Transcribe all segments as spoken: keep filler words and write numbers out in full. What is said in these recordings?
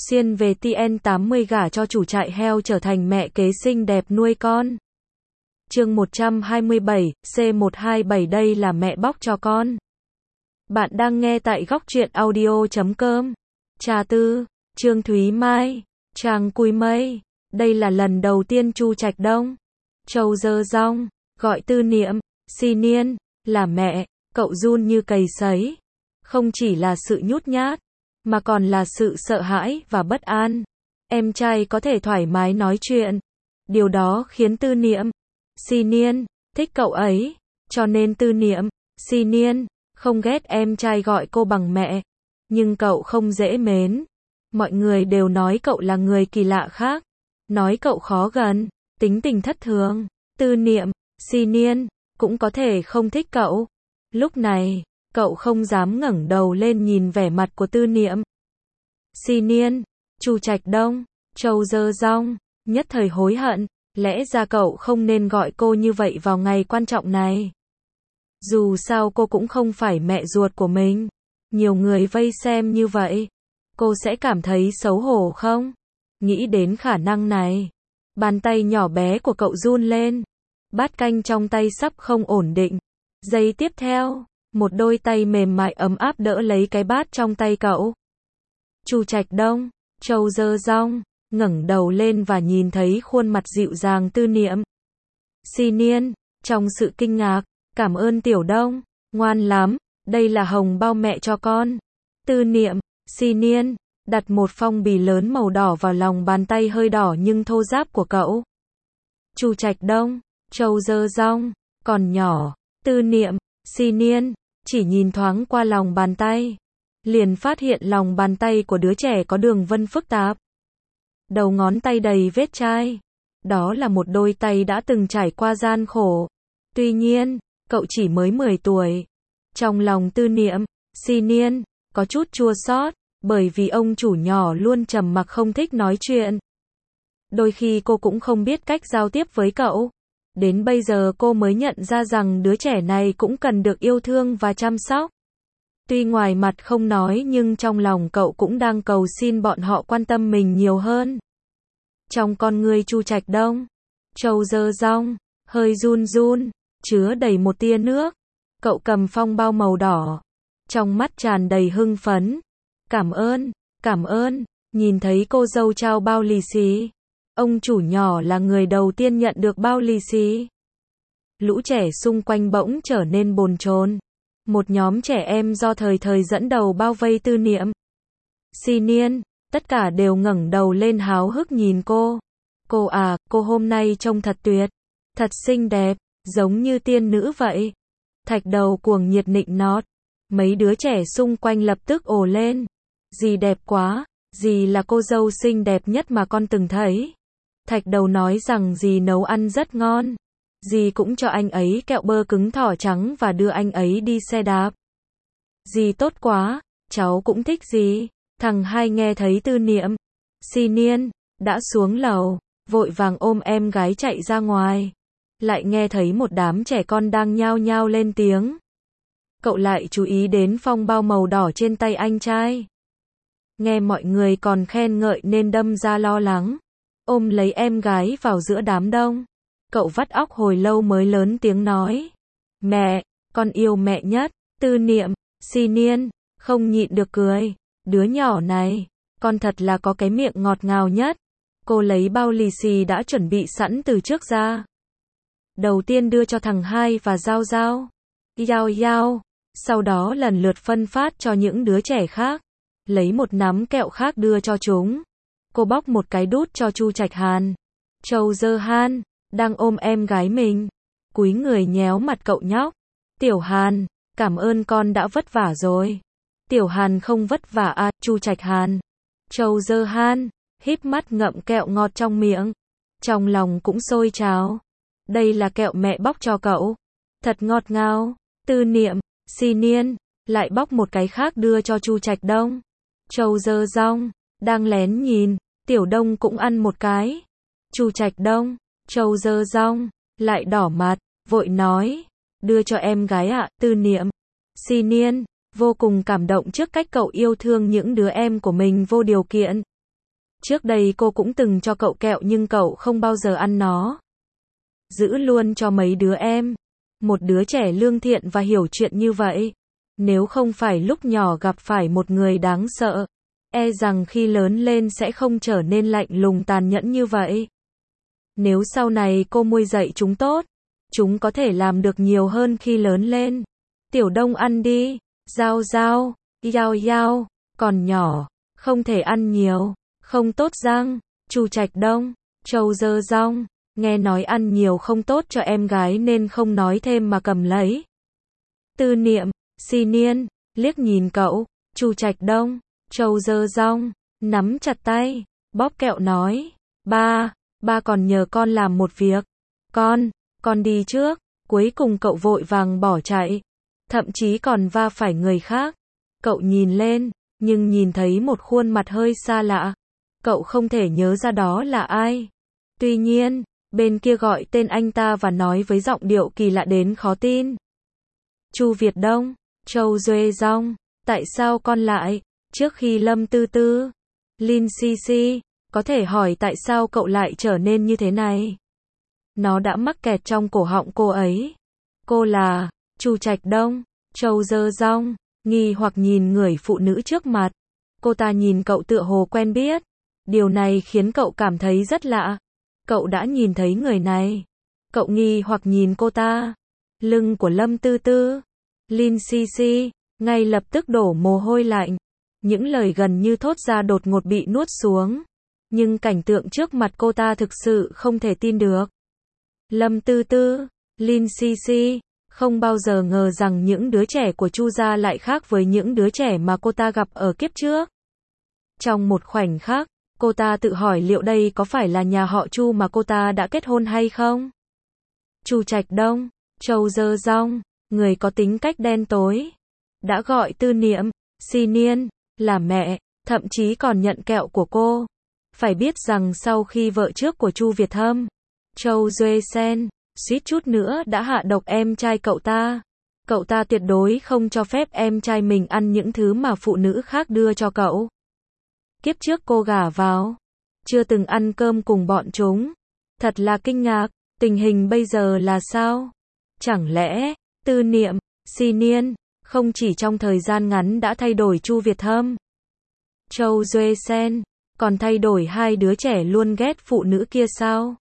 Xuyên về T N tám mươi gả cho chủ trại heo trở thành mẹ kế xinh đẹp nuôi con. Chương một trăm hai mươi bảy, C một hai bảy đây là mẹ bóc cho con. Bạn đang nghe tại góc truyện audio chấm com. Trà Tư, Trương Thúy Mai, Tràng Cùi Mây. Đây là lần đầu tiên Chu Trạch Đông, Châu Dơ Dong, gọi Tư Niệm, Xi Niên, là mẹ. Cậu run như cầy sấy. Không chỉ là sự nhút nhát, mà còn là sự sợ hãi và bất an. Em trai có thể thoải mái nói chuyện. Điều đó khiến Tư Niệm, Xi Niên, thích cậu ấy. Cho nên Tư Niệm, Xi Niên, không ghét em trai gọi cô bằng mẹ. Nhưng cậu không dễ mến. Mọi người đều nói cậu là người kỳ lạ khác. Nói cậu khó gần, tính tình thất thường. Tư Niệm, Xi Niên, cũng có thể không thích cậu. Lúc này, cậu không dám ngẩng đầu lên nhìn vẻ mặt của Tư Niệm, Xi Niên, Chu Trạch Đông, Châu Dơ Dong, nhất thời hối hận, lẽ ra cậu không nên gọi cô như vậy vào ngày quan trọng này. Dù sao cô cũng không phải mẹ ruột của mình. Nhiều người vây xem như vậy, cô sẽ cảm thấy xấu hổ không? Nghĩ đến khả năng này, bàn tay nhỏ bé của cậu run lên. Bát canh trong tay sắp không ổn định. Giây tiếp theo, một đôi tay mềm mại ấm áp đỡ lấy cái bát trong tay cậu. Chu Trạch Đông, Châu Dơ Dong, ngẩng đầu lên và nhìn thấy khuôn mặt dịu dàng Tư Niệm, Xi Niên, trong sự kinh ngạc, cảm ơn Tiểu Đông, ngoan lắm, đây là hồng bao mẹ cho con. Tư Niệm, Xi Niên, đặt một phong bì lớn màu đỏ vào lòng bàn tay hơi đỏ nhưng thô ráp của cậu. Chu Trạch Đông, Châu Dơ Dong, còn nhỏ. Tư Niệm, Xi Niên, chỉ nhìn thoáng qua lòng bàn tay, liền phát hiện lòng bàn tay của đứa trẻ có đường vân phức tạp. Đầu ngón tay đầy vết chai. Đó là một đôi tay đã từng trải qua gian khổ. Tuy nhiên, cậu chỉ mới mười tuổi. Trong lòng Tư Niệm, Xi Niên, có chút chua xót, bởi vì ông chủ nhỏ luôn trầm mặc không thích nói chuyện. Đôi khi cô cũng không biết cách giao tiếp với cậu. Đến bây giờ cô mới nhận ra rằng đứa trẻ này cũng cần được yêu thương và chăm sóc. Tuy ngoài mặt không nói nhưng trong lòng cậu cũng đang cầu xin bọn họ quan tâm mình nhiều hơn. Trong con ngươi Chu Trạch Đông, Châu Dơ Dong, hơi run run, chứa đầy một tia nước. Cậu cầm phong bao màu đỏ, trong mắt tràn đầy hưng phấn. Cảm ơn, cảm ơn, nhìn thấy cô dâu trao bao lì xì. Ông chủ nhỏ là người đầu tiên nhận được bao lì xì. Lũ trẻ xung quanh bỗng trở nên bồn chồn. Một nhóm trẻ em do thời thời dẫn đầu bao vây Tư Niệm, Xi Niên, tất cả đều ngẩng đầu lên háo hức nhìn cô. Cô à, cô hôm nay trông thật tuyệt, thật xinh đẹp, giống như tiên nữ vậy. Thạch Đầu cuồng nhiệt nịnh nót. Mấy đứa trẻ xung quanh lập tức ồ lên. Dì đẹp quá, dì là cô dâu xinh đẹp nhất mà con từng thấy. Thạch Đầu nói rằng dì nấu ăn rất ngon. Dì cũng cho anh ấy kẹo bơ cứng thỏ trắng và đưa anh ấy đi xe đạp. Dì tốt quá, cháu cũng thích dì. Thằng hai nghe thấy Tư Niệm, Xi Niên, đã xuống lầu, vội vàng ôm em gái chạy ra ngoài. Lại nghe thấy một đám trẻ con đang nhao nhao lên tiếng. Cậu lại chú ý đến phong bao màu đỏ trên tay anh trai. Nghe mọi người còn khen ngợi nên đâm ra lo lắng. Ôm lấy em gái vào giữa đám đông. Cậu vắt óc hồi lâu mới lớn tiếng nói. Mẹ, con yêu mẹ nhất. Tư Niệm, Xi Niên, không nhịn được cười. Đứa nhỏ này, con thật là có cái miệng ngọt ngào nhất. Cô lấy bao lì xì đã chuẩn bị sẵn từ trước ra. Đầu tiên đưa cho thằng hai và Giao Giao, Yao Yao. Sau đó lần lượt phân phát cho những đứa trẻ khác. Lấy một nắm kẹo khác đưa cho chúng. Cô bóc một cái đút cho Chu Trạch Hàn. Châu Dơ Han, đang ôm em gái mình. Cúi người nhéo mặt cậu nhóc. Tiểu Hàn, cảm ơn con đã vất vả rồi. Tiểu Hàn không vất vả à, Chu Trạch Hàn. Châu Dơ Han, híp mắt ngậm kẹo ngọt trong miệng. Trong lòng cũng sôi trào. Đây là kẹo mẹ bóc cho cậu. Thật ngọt ngào. Tư Niệm, Xi Niên, lại bóc một cái khác đưa cho Chu Trạch Đông. Châu Dơ Dong, đang lén nhìn, Tiểu Đông cũng ăn một cái. Chu Trạch Đông, Châu Dơ Dong, lại đỏ mặt, vội nói, đưa cho em gái ạ. Tư Niệm, Xi Niên, vô cùng cảm động trước cách cậu yêu thương những đứa em của mình vô điều kiện. Trước đây cô cũng từng cho cậu kẹo nhưng cậu không bao giờ ăn nó. Giữ luôn cho mấy đứa em. Một đứa trẻ lương thiện và hiểu chuyện như vậy. Nếu không phải lúc nhỏ gặp phải một người đáng sợ, e rằng khi lớn lên sẽ không trở nên lạnh lùng tàn nhẫn như vậy. Nếu sau này cô nuôi dạy chúng tốt, chúng có thể làm được nhiều hơn khi lớn lên. Tiểu Đông ăn đi. Giao giao. Yao yao. Còn nhỏ, không thể ăn nhiều, không tốt răng. Chu Trạch Đông. Châu dơ rong. Nghe nói ăn nhiều không tốt cho em gái nên không nói thêm mà cầm lấy. Tư Niệm. Xi Niên. Liếc nhìn cậu. Chu Trạch Đông. Châu dơ rong. Nắm chặt tay. Bóp kẹo nói. Ba. Ba còn nhờ con làm một việc. Con. Con đi trước. Cuối cùng cậu vội vàng bỏ chạy. Thậm chí còn va phải người khác. Cậu nhìn lên, nhưng nhìn thấy một khuôn mặt hơi xa lạ. Cậu không thể nhớ ra đó là ai. Tuy nhiên, bên kia gọi tên anh ta và nói với giọng điệu kỳ lạ đến khó tin. Chu Việt Đông. Châu Duê Dong. Tại sao con lại? Trước khi Lâm Tư Tư. Lin Sisi. Có thể hỏi tại sao cậu lại trở nên như thế này? Nó đã mắc kẹt trong cổ họng cô ấy. Cô là Chu Trạch Đông. Châu dơ rong. Nghi hoặc nhìn người phụ nữ trước mặt. Cô ta nhìn cậu tựa hồ quen biết. Điều này khiến cậu cảm thấy rất lạ. Cậu đã nhìn thấy người này. Cậu nghi hoặc nhìn cô ta. Lưng của Lâm Tư Tư. Lin Sisi. Ngay lập tức đổ mồ hôi lạnh. Những lời gần như thốt ra đột ngột bị nuốt xuống. Nhưng cảnh tượng trước mặt cô ta thực sự không thể tin được. Lâm Tư Tư. Lin Sisi. Không bao giờ ngờ rằng những đứa trẻ của Chu gia lại khác với những đứa trẻ mà cô ta gặp ở kiếp trước. Trong một khoảnh khắc, cô ta tự hỏi liệu đây có phải là nhà họ Chu mà cô ta đã kết hôn hay không? Chu Trạch Đông. Châu dơ rong. Người có tính cách đen tối. Đã gọi Tư Niệm. Xi Niên. Là mẹ. Thậm chí còn nhận kẹo của cô. Phải biết rằng sau khi vợ trước của Chu Việt Hâm, Châu Duê Sen, suýt chút nữa đã hạ độc em trai cậu ta. Cậu ta tuyệt đối không cho phép em trai mình ăn những thứ mà phụ nữ khác đưa cho cậu. Kiếp trước cô gả vào, chưa từng ăn cơm cùng bọn chúng. Thật là kinh ngạc, tình hình bây giờ là sao? Chẳng lẽ, Tư Niệm, Xi Niên, không chỉ trong thời gian ngắn đã thay đổi Chu Việt Hâm, Châu Duê Sen, còn thay đổi hai đứa trẻ luôn ghét phụ nữ kia sao?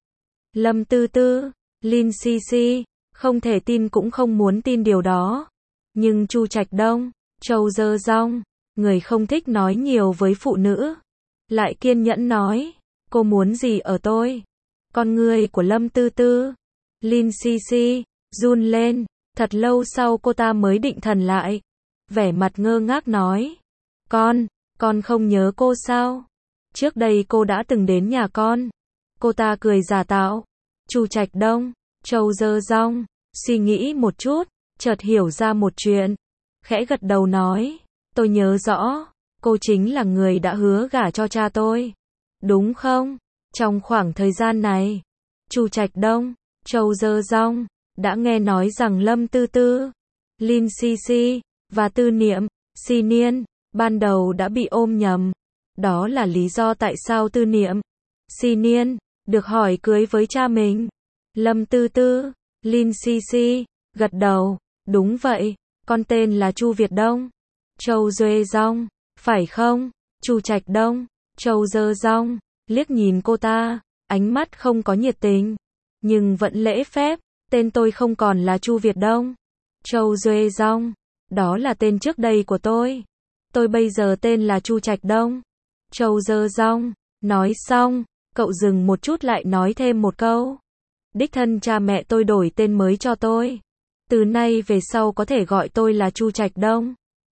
Lâm Tư Tư, Lin Sisi, không thể tin cũng không muốn tin điều đó. Nhưng Chu Trạch Đông, Châu dơ rong, người không thích nói nhiều với phụ nữ, lại kiên nhẫn nói, cô muốn gì ở tôi? Con người của Lâm Tư Tư, Lin Sisi, run lên, thật lâu sau cô ta mới định thần lại. Vẻ mặt ngơ ngác nói, con, con không nhớ cô sao? Trước đây cô đã từng đến nhà con. Cô ta cười giả tạo. Chu Trạch Đông, Châu dơ rong, suy nghĩ một chút, chợt hiểu ra một chuyện. Khẽ gật đầu nói, tôi nhớ rõ, cô chính là người đã hứa gả cho cha tôi. Đúng không? Trong khoảng thời gian này, Chu Trạch Đông, Châu dơ rong, đã nghe nói rằng Lâm Tư Tư, Lin Sisi, và Tư Niệm, Xi Niên, ban đầu đã bị ôm nhầm. Đó là lý do tại sao Tư Niệm, Xi Niên, được hỏi cưới với cha mình. Lâm Tư Tư, Lin Sisi, gật đầu, đúng vậy, con tên là Chu Việt Đông. Châu Duê Dong, phải không? Chu Trạch Đông, Châu dơ rong, liếc nhìn cô ta, ánh mắt không có nhiệt tình, nhưng vẫn lễ phép, tên tôi không còn là Chu Việt Đông. Châu Duê Dong, đó là tên trước đây của tôi. Tôi bây giờ tên là Chu Trạch Đông. Châu dơ rong, nói xong, cậu dừng một chút lại nói thêm một câu. Đích thân cha mẹ tôi đổi tên mới cho tôi. Từ nay về sau có thể gọi tôi là Chu Trạch Đông.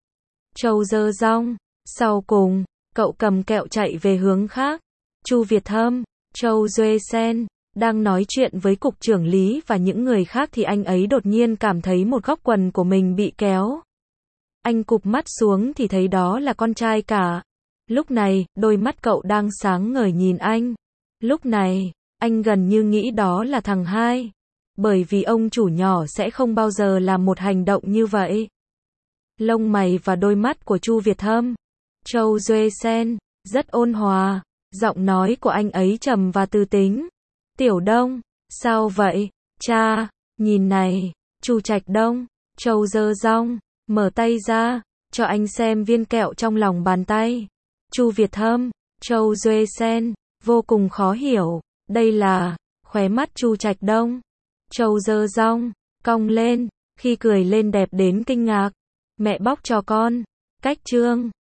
Châu dơ rong, sau cùng, cậu cầm kẹo chạy về hướng khác. Chu Việt Hâm, Châu Duê Sen, đang nói chuyện với cục trưởng lý và những người khác thì anh ấy đột nhiên cảm thấy một góc quần của mình bị kéo. Anh cụp mắt xuống thì thấy đó là con trai cả. Lúc này, đôi mắt cậu đang sáng ngời nhìn anh. Lúc này, anh gần như nghĩ đó là thằng hai. Bởi vì ông chủ nhỏ sẽ không bao giờ làm một hành động như vậy. Lông mày và đôi mắt của Chu Việt Hâm, Châu Duê Sen, rất ôn hòa. Giọng nói của anh ấy trầm và tư tính. Tiểu Đông, sao vậy? Cha, nhìn này. Chu Trạch Đông, Châu giơ rong, mở tay ra, cho anh xem viên kẹo trong lòng bàn tay. Chu Việt Thâm, Châu Duệ Sen, vô cùng khó hiểu. Đây là, khóe mắt Chu Trạch Đông. Châu giơ rong, cong lên, khi cười lên đẹp đến kinh ngạc. Mẹ bóc cho con. Cách chương.